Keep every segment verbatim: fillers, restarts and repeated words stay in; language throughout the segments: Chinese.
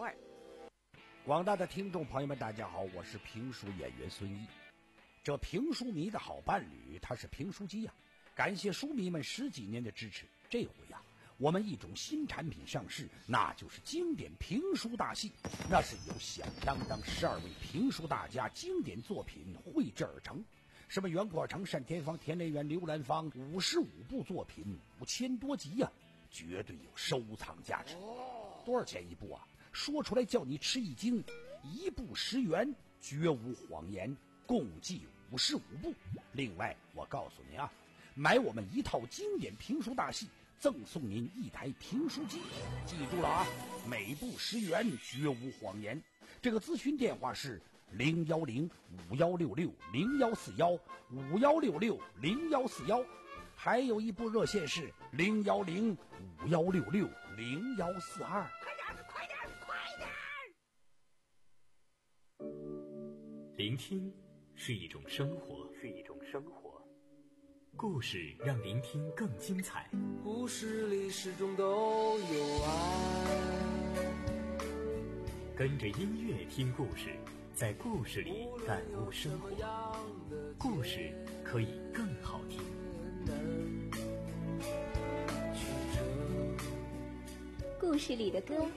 味。 广大的听众朋友们，大家好，我是评书演员孙一。这评书迷的好伴侣，他是评书机呀、啊！感谢书迷们十几年的支持。这回呀、啊，我们一种新产品上市，那就是经典评书大戏。那是由响当当十二位评书大家经典作品绘制而成。什么袁国成、单田芳、田连元、刘兰芳，五十五部作品，五千多集呀、啊，绝对有收藏价值。多少钱一部啊？说出来叫你吃一惊，一部十元，绝无谎言，共计五十五部。另外，我告诉你啊，买我们一套经典评书大戏，赠送您一台评书机。记住了啊，每部十元，绝无谎言。这个咨询电话是零幺零五幺六六零幺四幺五幺六六零幺四幺，还有一部热线是零幺零五幺六六零幺四二。 快点，快点！ 聆听是一种生活，是一种生活。故事让聆听更精彩。 故事里始终都有爱。 跟着音乐听故事，在故事里感悟生活。故事可以更好听。 故事里的歌。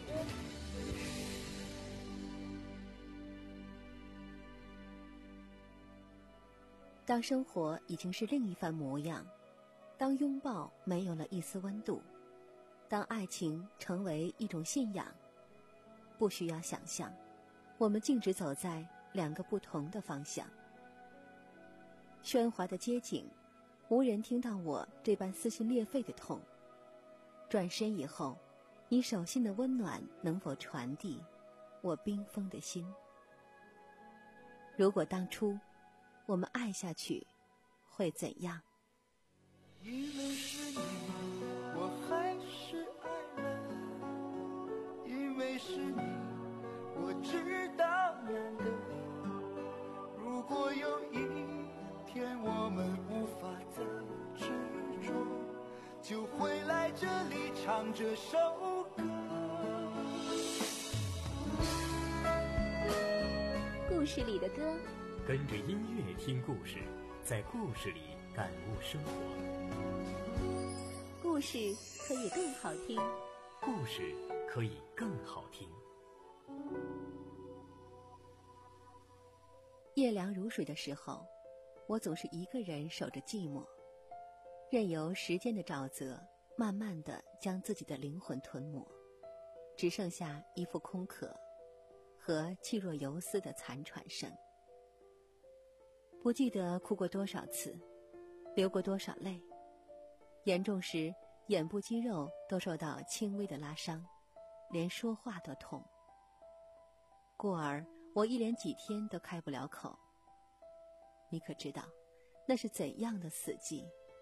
当生活已经是另一番模样，当拥抱没有了一丝温度，当爱情成为一种信仰，不需要想象，我们径直走在两个不同的方向。喧哗的街景，无人听到我这般撕心裂肺的痛。转身以后，你手心的温暖能否传递我冰封的心？如果当初我们爱下去，会怎样？ 因为是你，我还是爱了。因为是你，我知道难得。如果有一天我们无法再执着，就会来这里唱这首歌。 故事里的歌， 跟着音乐听故事，在故事里感悟生活。 故事可以更好听， 故事可以更好听。 夜凉如水的时候，我总是一个人守着寂寞，任由时间的沼泽慢慢地将自己的灵魂吞没，只剩下一副空壳和气若游丝的残喘声。不记得哭过多少次，流过多少泪，严重时眼部肌肉都受到轻微的拉伤，连说话都痛。故而我一连几天都开不了口。你可知道那是怎样的死寂？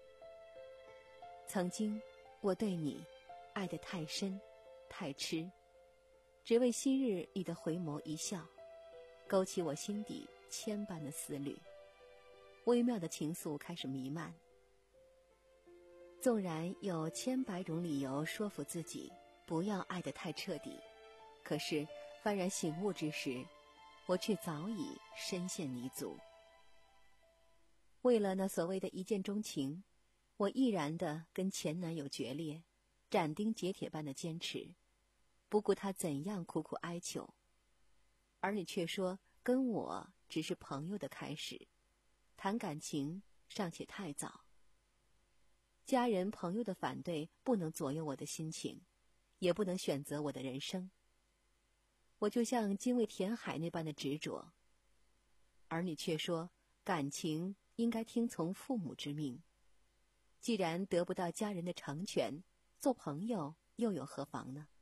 曾经我对你爱得太深太痴，只为昔日你的回眸一笑，勾起我心底千般的思虑，微妙的情愫开始弥漫。纵然有千百种理由说服自己不要爱得太彻底，可是幡然醒悟之时，我却早已深陷泥足。为了那所谓的一见钟情，我毅然地跟前男友决裂，斩钉截铁般的坚持，不顾他怎样苦苦哀求。而你却说跟我只是朋友的开始，谈感情尚且太早。家人朋友的反对不能左右我的心情，也不能选择我的人生。我就像精卫填海那般的执着，而你却说感情应该听从父母之命。既然得不到家人的成全，做朋友又有何妨呢？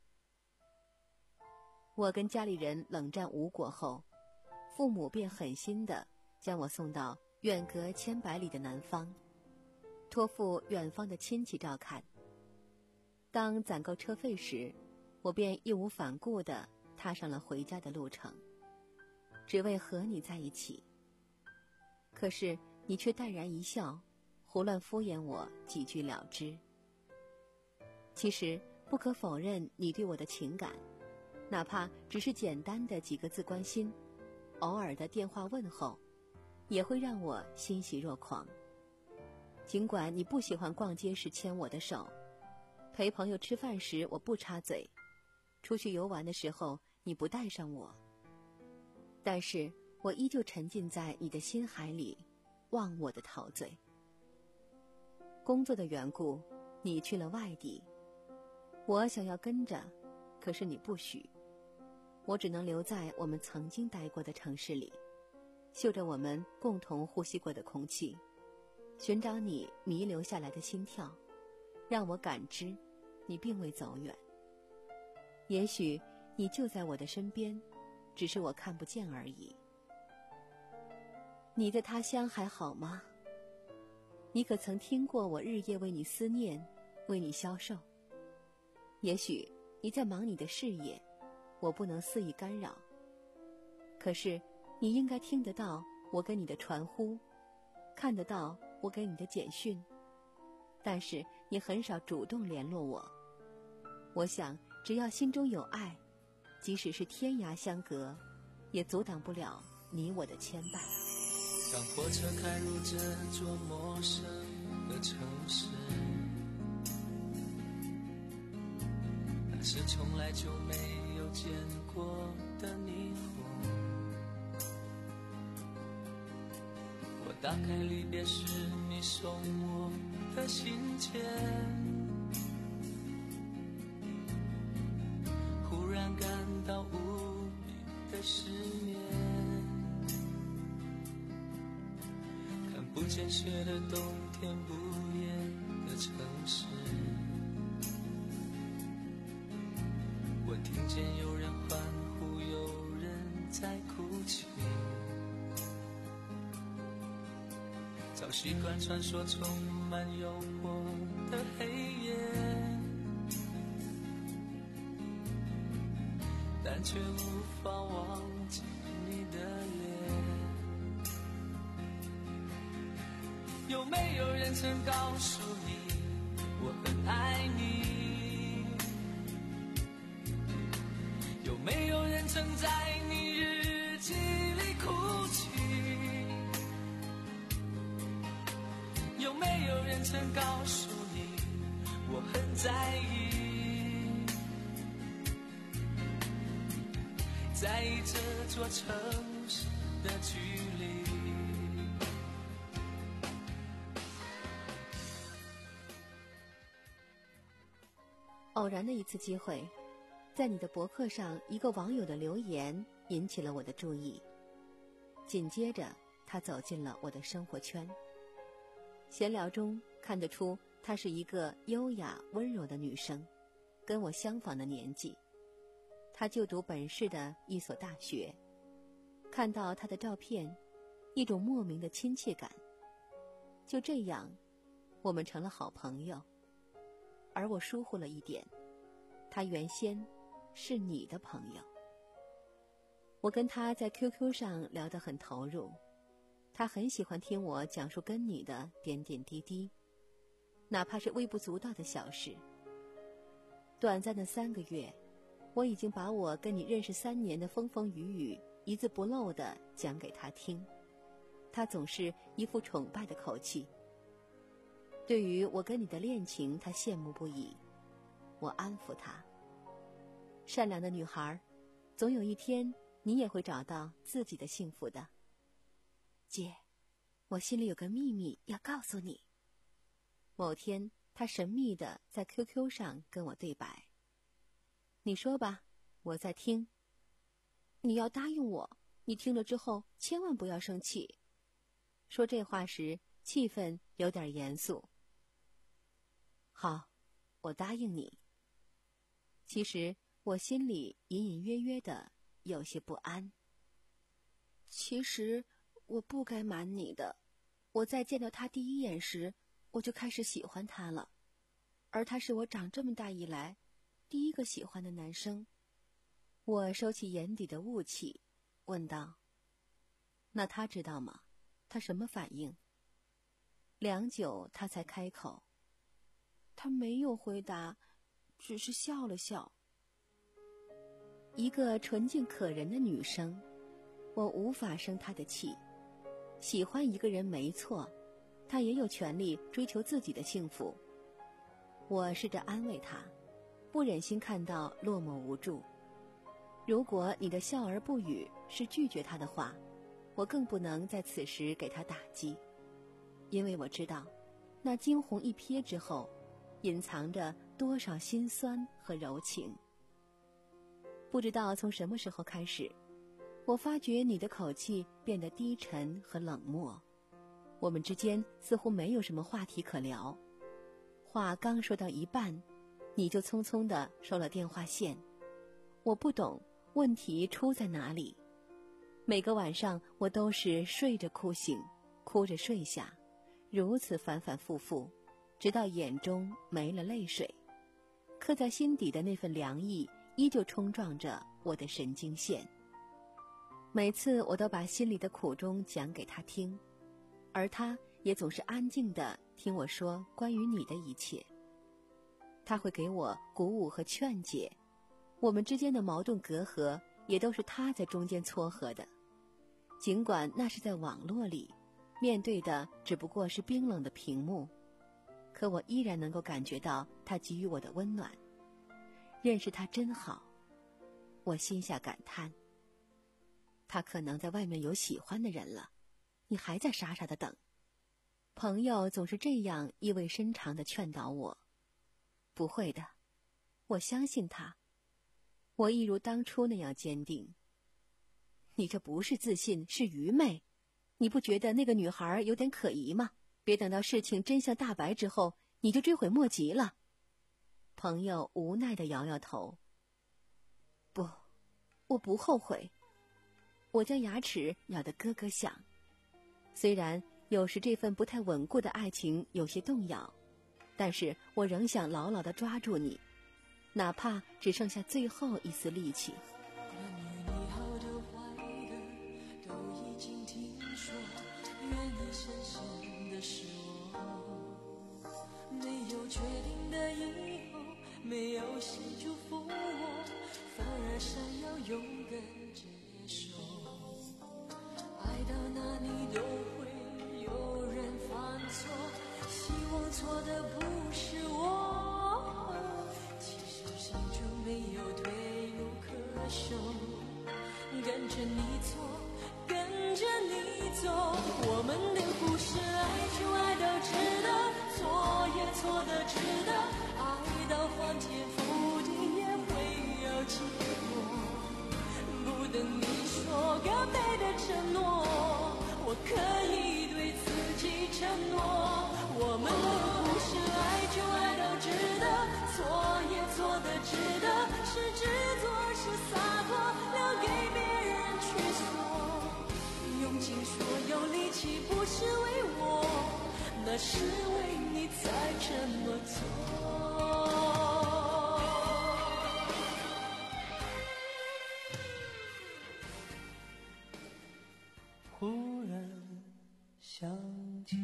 我跟家里人冷战无果后，父母便狠心地将我送到远隔千百里的南方，托付远方的亲戚照看。当攒够车费时，我便义无反顾地踏上了回家的路程，只为和你在一起。可是你却淡然一笑，胡乱敷衍我几句了之。其实不可否认你对我的情感， 哪怕只是简单的几个字关心，偶尔的电话问候，也会让我欣喜若狂。尽管你不喜欢逛街时牵我的手，陪朋友吃饭时我不插嘴，出去游玩的时候你不带上我，但是我依旧沉浸在你的心海里，忘我的陶醉。工作的缘故，你去了外地，我想要跟着，可是你不许，我只能留在我们曾经待过的城市里，嗅着我们共同呼吸过的空气，寻找你弥留下来的心跳，让我感知你并未走远。也许你就在我的身边，只是我看不见而已。你的他乡还好吗？你可曾听过我日夜为你思念，为你消瘦？也许你在忙你的事业，我不能肆意干扰，可是你应该听得到我给你的传呼，看得到我给你的简讯，但是你很少主动联络我。我想只要心中有爱，即使是天涯相隔，也阻挡不了你我的牵绊。 当火车开入这座陌生的城市，那是从来就没有见过的霓虹。我打开离别时你送我的信笺，忽然感到无比的失眠。不见雪的冬天，不夜的城市，我听见有人欢呼，有人在哭泣，早习惯传说充满诱惑的黑夜，但却无法忘记你的脸。有没有人曾告诉你我很爱你？有没有人曾在你日记里哭泣？有没有人曾告诉你我很在意？在意这座城市的距离。 偶然的一次机会，在你的博客上一个网友的留言引起了我的注意，紧接着他走进了我的生活圈。闲聊中看得出她是一个优雅温柔的女生，跟我相仿的年纪。她就读本市的一所大学，看到她的照片，一种莫名的亲切感。就这样，我们成了好朋友。而我疏忽了一点，他原先是你的朋友。我跟他在 Q Q 上聊得很投入，他很喜欢听我讲述跟你的点点滴滴，哪怕是微不足道的小事。短暂的三个月，我已经把我跟你认识三年的风风雨雨一字不漏地讲给他听，他总是一副崇拜的口气。对于我跟你的恋情，他羡慕不已。我安抚他，善良的女孩，总有一天你也会找到自己的幸福的。姐，我心里有个秘密要告诉你。某天他神秘地在 Q Q 上跟我对白。你说吧，我在听。你要答应我，你听了之后千万不要生气。说这话时气氛有点严肃。好，我答应你。其实我心里隐隐约约的有些不安。其实我不该瞒你的，我在见到他第一眼时，我就开始喜欢他了，而他是我长这么大以来第一个喜欢的男生。我收起眼底的雾气，问道：那他知道吗？他什么反应？良久，他才开口。他没有回答，只是笑了笑。 一个纯净可人的女生，我无法生她的气。喜欢一个人没错，她也有权利追求自己的幸福。我试着安慰她，不忍心看到落寞无助。如果你的笑而不语是拒绝她的话，我更不能在此时给她打击，因为我知道，那惊鸿一瞥之后，隐藏着多少心酸和柔情。不知道从什么时候开始，我发觉你的口气变得低沉和冷漠，我们之间似乎没有什么话题可聊。话刚说到一半，你就匆匆地收了电话线。我不懂问题出在哪里。每个晚上我都是睡着哭醒，哭着睡下，如此反反复复，直到眼中没了泪水，刻在心底的那份凉意依旧冲撞着我的神经线。每次我都把心里的苦衷讲给他听，而他也总是安静地听我说关于你的一切。他会给我鼓舞和劝解，我们之间的矛盾隔阂也都是他在中间撮合的。尽管那是在网络里，面对的只不过是冰冷的屏幕，可我依然能够感觉到他给予我的温暖。认识他真好，我心下感叹。他可能在外面有喜欢的人了，你还在傻傻的等。朋友总是这样意味深长地劝导我。不会的，我相信他。我一如当初那样坚定。你这不是自信，是愚昧。你不觉得那个女孩有点可疑吗？别等到事情真相大白之后，你就追悔莫及了。朋友无奈地摇摇头。不，我不后悔。我将牙齿咬得咯咯响。虽然有时这份不太稳固的爱情有些动摇，但是我仍想牢牢地抓住你，哪怕只剩下最后一丝力气。 关于你好的坏的都已经听说，愿意深深的是我，没有确定的以后，没有谁祝福我，反而想要勇敢接受。爱到哪里都会有人犯错，希望错的不是我，其实心中没有退路可守，跟着你走，跟着你走，我们的故事爱就爱到值得，错也错的值得，爱到翻天覆地也会有结果，不等你说个美的承诺，我可以对自己承诺，我们的故事爱就爱到值得，错也错的值得，是执着是洒脱，留给别人去说，用尽所有力气不是为我，那是为你才这么做。忽然想起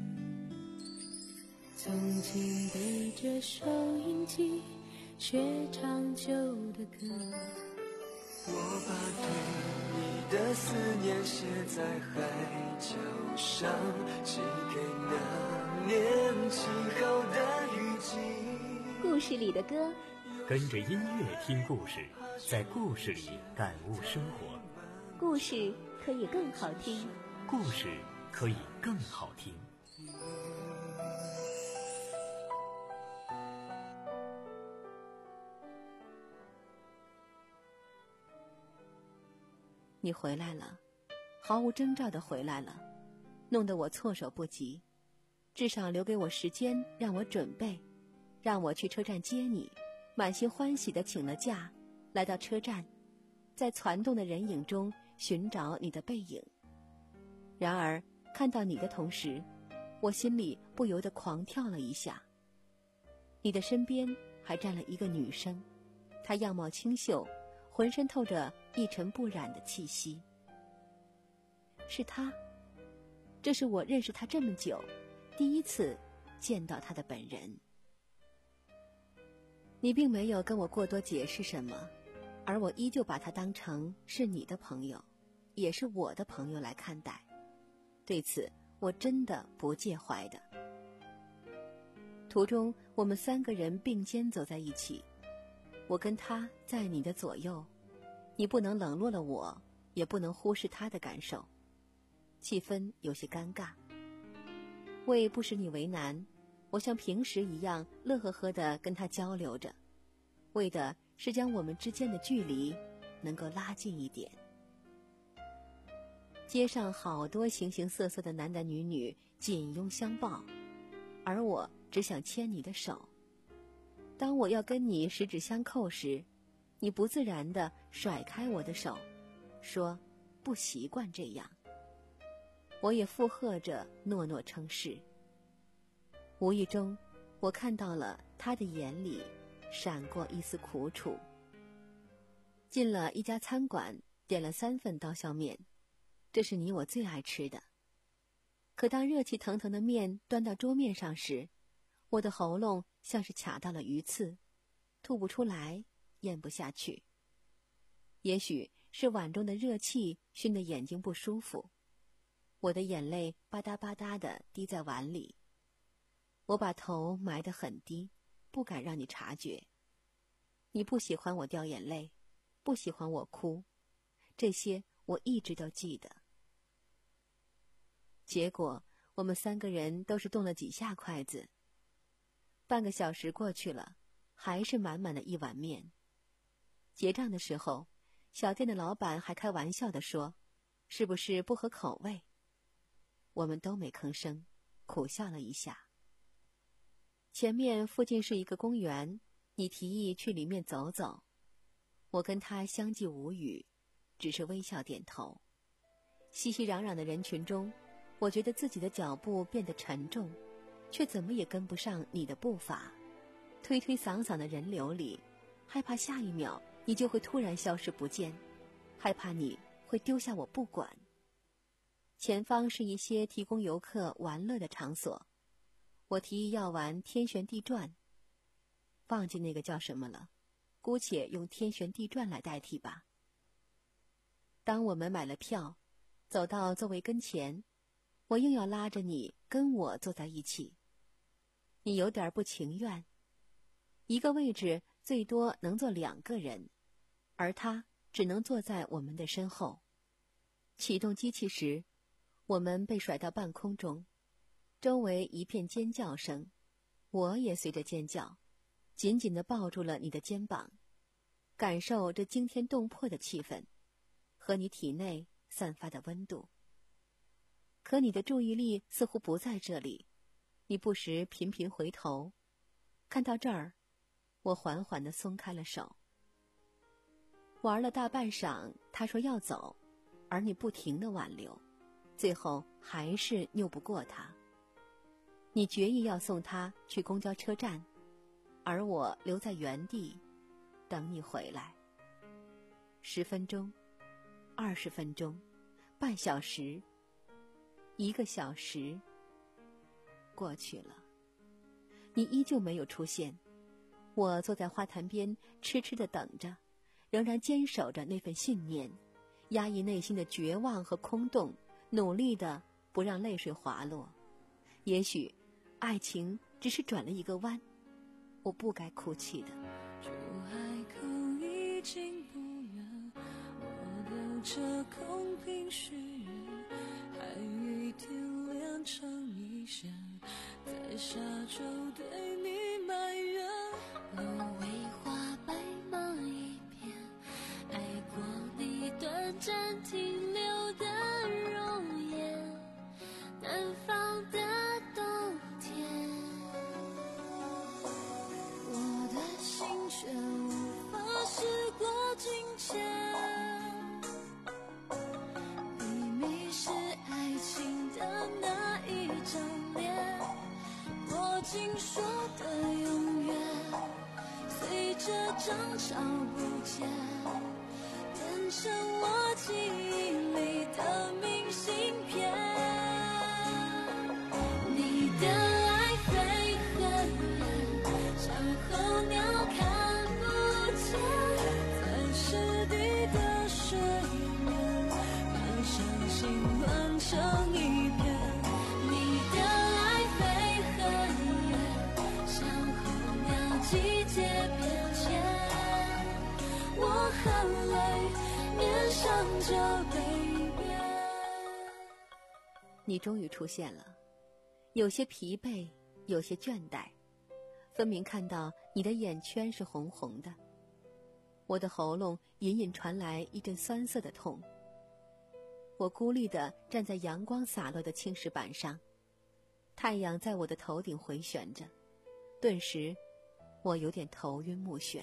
曾经背着收音机学唱旧的歌，我把对你的思念写在海角上，寄给那年晴后的雨季。 故事里的歌， 跟着音乐听故事，在故事里感悟生活。 故事可以更好听， 故事可以更好听。 你回来了，毫无征兆地回来了，弄得我措手不及。至少留给我时间，让我准备，让我去车站接你，满心欢喜地请了假，来到车站，在攒动的人影中寻找你的背影。然而看到你的同时，我心里不由得狂跳了一下。你的身边还站了一个女生，她样貌清秀，浑身透着一尘不染的气息。是她，这是我认识她这么久第一次见到她的本人。你并没有跟我过多解释什么， 而我依旧把他当成是你的朋友，也是我的朋友来看待。对此，我真的不介怀的。途中，我们三个人并肩走在一起，我跟他在你的左右，你不能冷落了我，也不能忽视他的感受，气氛有些尴尬。为不使你为难，我像平时一样乐呵呵地跟他交流着，为的是将我们之间的距离能够拉近一点。街上好多形形色色的男男女女紧拥相抱，而我只想牵你的手。当我要跟你十指相扣时，你不自然地甩开我的手，说不习惯这样。我也附和着诺诺称是。无意中，我看到了他的眼里闪过一丝苦楚。进了一家餐馆，点了三份刀削面，这是你我最爱吃的。可当热气腾腾的面端到桌面上时，我的喉咙像是卡到了鱼刺，吐不出来，咽不下去。也许是碗中的热气熏得眼睛不舒服，我的眼泪吧嗒吧嗒地滴在碗里。我把头埋得很低，不敢让你察觉。你不喜欢我掉眼泪，不喜欢我哭，这些我一直都记得。结果我们三个人都是动了几下筷子。半个小时过去了，还是满满的一碗面。结账的时候，小店的老板还开玩笑地说，是不是不合口味？我们都没吭声，苦笑了一下。前面附近是一个公园，你提议去里面走走。我跟他相继无语，只是微笑点头。熙熙攘攘的人群中，我觉得自己的脚步变得沉重，却怎么也跟不上你的步伐。推推搡搡的人流里，害怕下一秒你就会突然消失不见，害怕你会丢下我不管。前方是一些提供游客玩乐的场所，我提议要玩天旋地转，忘记那个叫什么了，姑且用天旋地转来代替吧。当我们买了票，走到座位跟前，我硬要拉着你跟我坐在一起。你有点不情愿，一个位置最多能坐两个人，而他只能坐在我们的身后。启动机器时，我们被甩到半空中，周围一片尖叫声，我也随着尖叫，紧紧地抱住了你的肩膀，感受这惊天动魄的气氛和你体内散发的温度。可你的注意力似乎不在这里，你不时频频回头。看到这儿，我缓缓地松开了手。玩了大半晌，他说要走，而你不停地挽留，最后还是拗不过他。你决意要送他去公交车站，而我留在原地等你回来。十分钟，二十分钟，半小时，一个小时过去了，你依旧没有出现。我坐在花坛边痴痴地等着，仍然坚守着那份信念，压抑内心的绝望和空洞，努力地不让泪水滑落。也许爱情只是转了一个弯，我不该哭泣的。 出海口已经不远，我留着空瓶许愿，海雨天连成一线，在沙洲对你埋怨。 芦苇花白马一片，爱过你短暂停留的容颜，南方的冬天，我的心却无法时过境迁。你迷失爱情的那一张脸，握紧说的永远，随着涨潮不见，变成我记忆里的明信片。你的爱飞很远，像候鸟看不见，钻石泪面上就被变。 你终于出现了，有些疲惫，有些倦怠，分明看到你的眼圈是红红的。我的喉咙隐隐传来一阵酸涩的痛。我孤立地站在阳光洒落的青石板上，太阳在我的头顶回旋着，顿时我有点头晕目眩。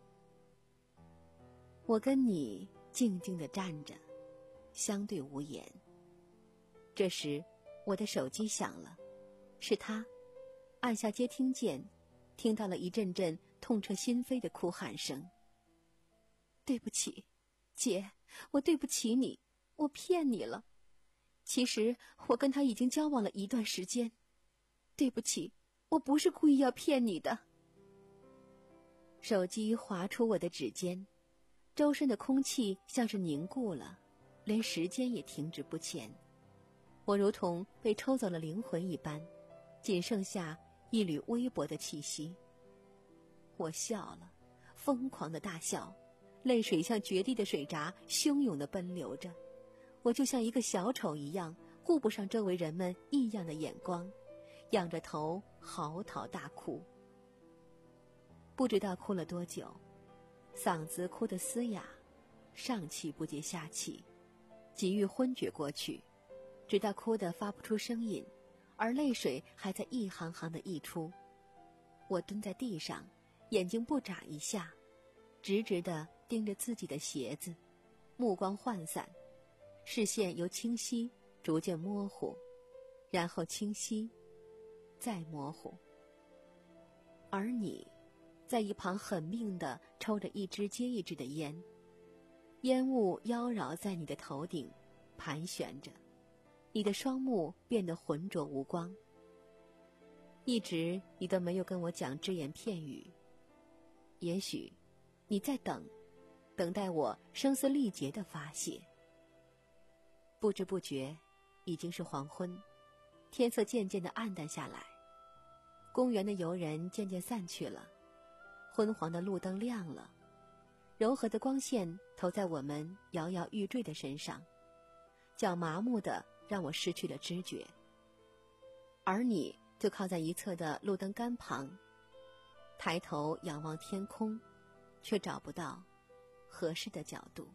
我跟你静静地站着，相对无言。这时我的手机响了，是他。按下接听键，听到了一阵阵痛彻心扉的哭喊声。对不起，姐，我对不起你，我骗你了。其实我跟他已经交往了一段时间。对不起，我不是故意要骗你的。手机划出我的指尖，周身的空气像是凝固了，连时间也停止不前。我如同被抽走了灵魂一般，仅剩下一缕微薄的气息。我笑了，疯狂的大笑，泪水像决堤的水闸汹涌地奔流着。我就像一个小丑一样，顾不上周围人们异样的眼光，仰着头嚎啕大哭。不知道哭了多久，嗓子哭得嘶哑，上气不接下气，几欲昏厥过去，直到哭得发不出声音，而泪水还在一行行地溢出。我蹲在地上，眼睛不眨一下，直直地盯着自己的鞋子，目光涣散，视线由清晰逐渐模糊，然后清晰，再模糊。而你在一旁狠命地抽着一支接一支的烟，烟雾妖娆在你的头顶盘旋着，你的双目变得浑浊无光。一直你都没有跟我讲只言片语，也许你在等，等待我声嘶力竭的发泄。不知不觉已经是黄昏，天色渐渐地暗淡下来，公园的游人渐渐散去了，昏黄的路灯亮了，柔和的光线投在我们摇摇欲坠的身上，脚麻木的让我失去了知觉。而你就靠在一侧的路灯杆旁，抬头仰望天空，却找不到合适的角度。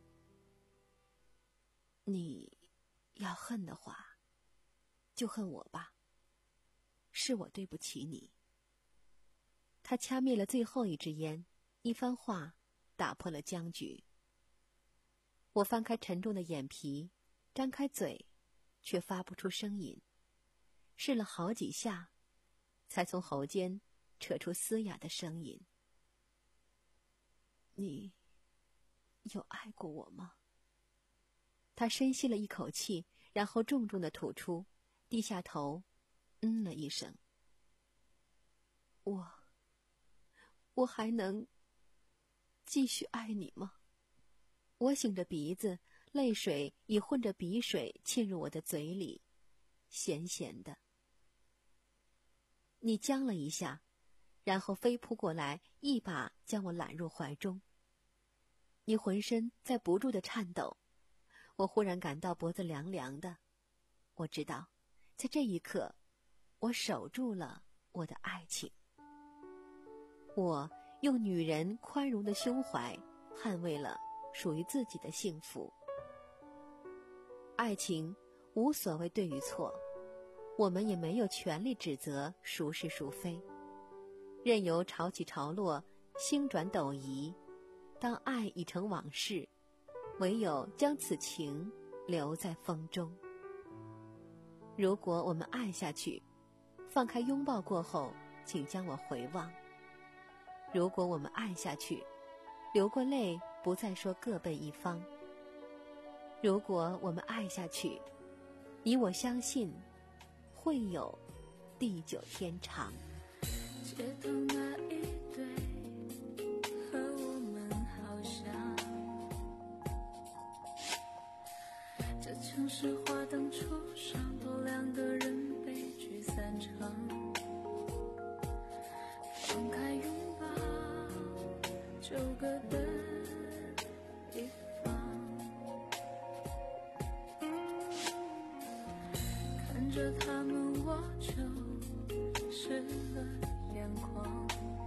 你要恨的话，就恨我吧，是我对不起你。他掐灭了最后一支烟，一番话打破了僵局。我翻开沉重的眼皮，张开嘴，却发不出声音，试了好几下，才从喉间扯出嘶哑的声音：你有爱过我吗？他深吸了一口气，然后重重地吐出，低下头，嗯了一声。我我还能继续爱你吗？我擤着鼻子，泪水已混着鼻水沁入我的嘴里，咸咸的。你僵了一下，然后飞扑过来，一把将我揽入怀中。你浑身在不住地颤抖，我忽然感到脖子凉凉的。我知道，在这一刻，我守住了我的爱情。我用女人宽容的胸怀捍卫了属于自己的幸福。爱情无所谓对与错，我们也没有权利指责孰是孰非，任由潮起潮落，星转斗移。当爱已成往事，唯有将此情留在风中。如果我们爱下去，放开拥抱过后，请将我回望。如果我们爱下去，流过泪不再说各奔一方。如果我们爱下去，你我相信会有地久天长。 街头那一对和我们好像，这城市华灯初上，多两个人悲剧散场。放开拥抱，九个灯一着他们，我就湿了眼眶。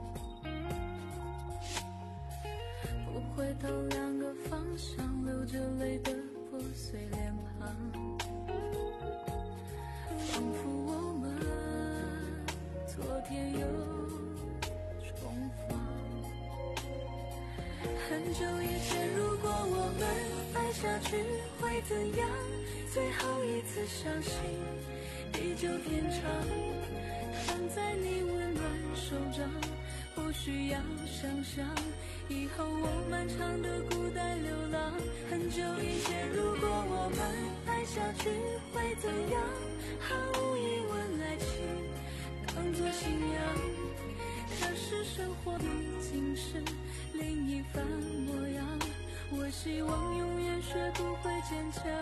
不回头，两个方向，流着泪的破碎脸庞，仿佛我们昨天又重逢。很久以前，如果我们爱下去会怎样？最后一次相信地久天长，躺在你温暖手掌，不需要想象以后我漫长的孤单流浪。很久以前，如果我们爱下去会怎样？毫无疑问，爱情当作信仰，可是生活毕竟是另一番模样。我希望永远学不会坚强。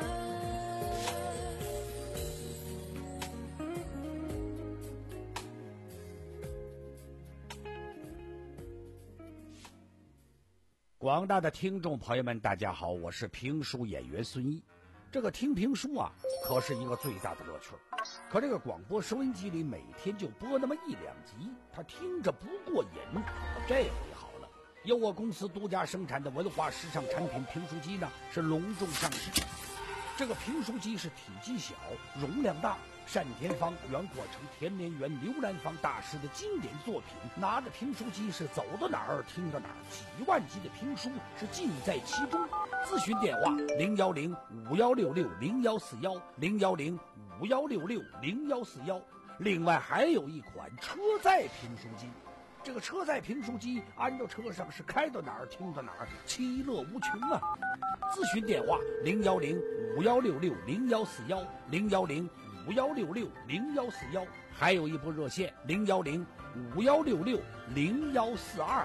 广大的听众朋友们，大家好，我是评书演员孙一。这个听评书啊，可是一个最大的乐趣。可这个广播收音机里每天就播那么一两集，他听着不过瘾。这回好了，由我公司独家生产的文化时尚产品评书机呢，是隆重上市。这个评书机是体积小，容量大，单田芳、袁国成、田连元、刘兰芳大师的经典作品。拿着评书机是走到哪儿听到哪儿，几万集的评书是尽在其中。咨询电话零幺零五幺六六零幺四幺零幺零五幺六六零幺四幺。另外还有一款车载评书机。这个车载评书机安到车上是开到哪儿听到哪儿，其乐无穷啊！咨询电话零幺零五幺六六零幺四幺零幺零五幺六六零幺四幺，还有一部热线零幺零五幺六六零幺四二。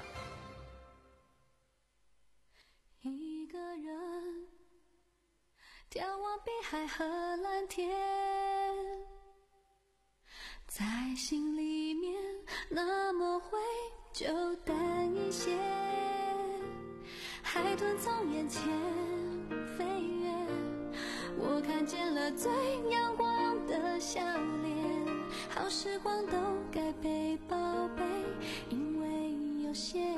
一个人眺望碧海和蓝天，在心里面那么会就淡一些。海豚从眼前飞跃，我看见了最阳光的笑脸。好时光都该被宝贝，因为有限。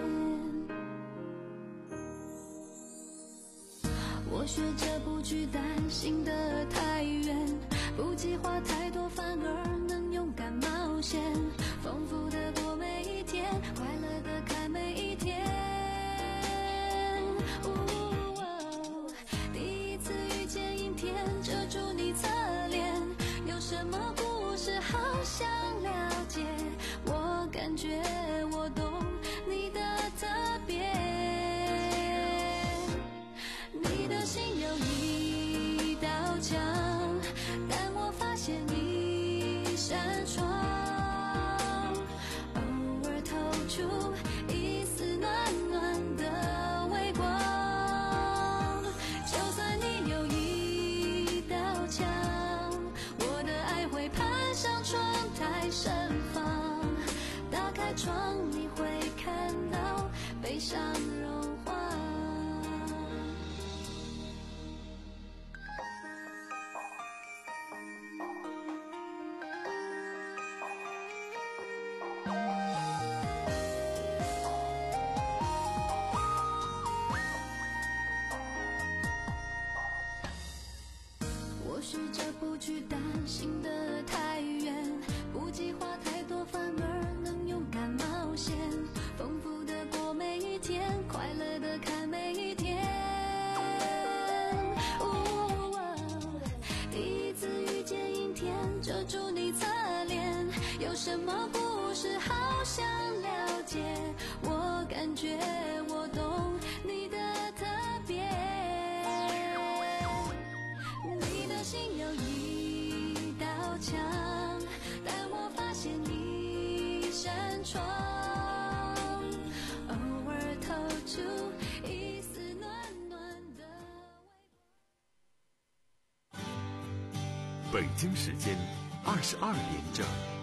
我学着不去担心的太远，不计划太多，反而能勇敢冒险，丰富的过每一天，快乐的看每一天。哦，第一次遇见阴天，遮住你侧脸，有什么故事好想了解？我感觉我懂你的特别。你的心有一道墙，但我发现一扇窗，偶尔透出一丝暖暖的微光。就算你有一道墙，我的爱会攀上窗台盛放。打开窗，你会看到悲伤融化。我试着不去担心的太远，不计划太多，反而能勇敢冒险，丰富的过每一天，快乐的看每一天。哦，第一次遇见阴天，遮住你侧脸，有什么故事好想了解？我感觉我懂你的特别。你的心有一道墙，但我发现一扇窗，偶尔透出一丝暖暖的微光。 北京时间二十二点整。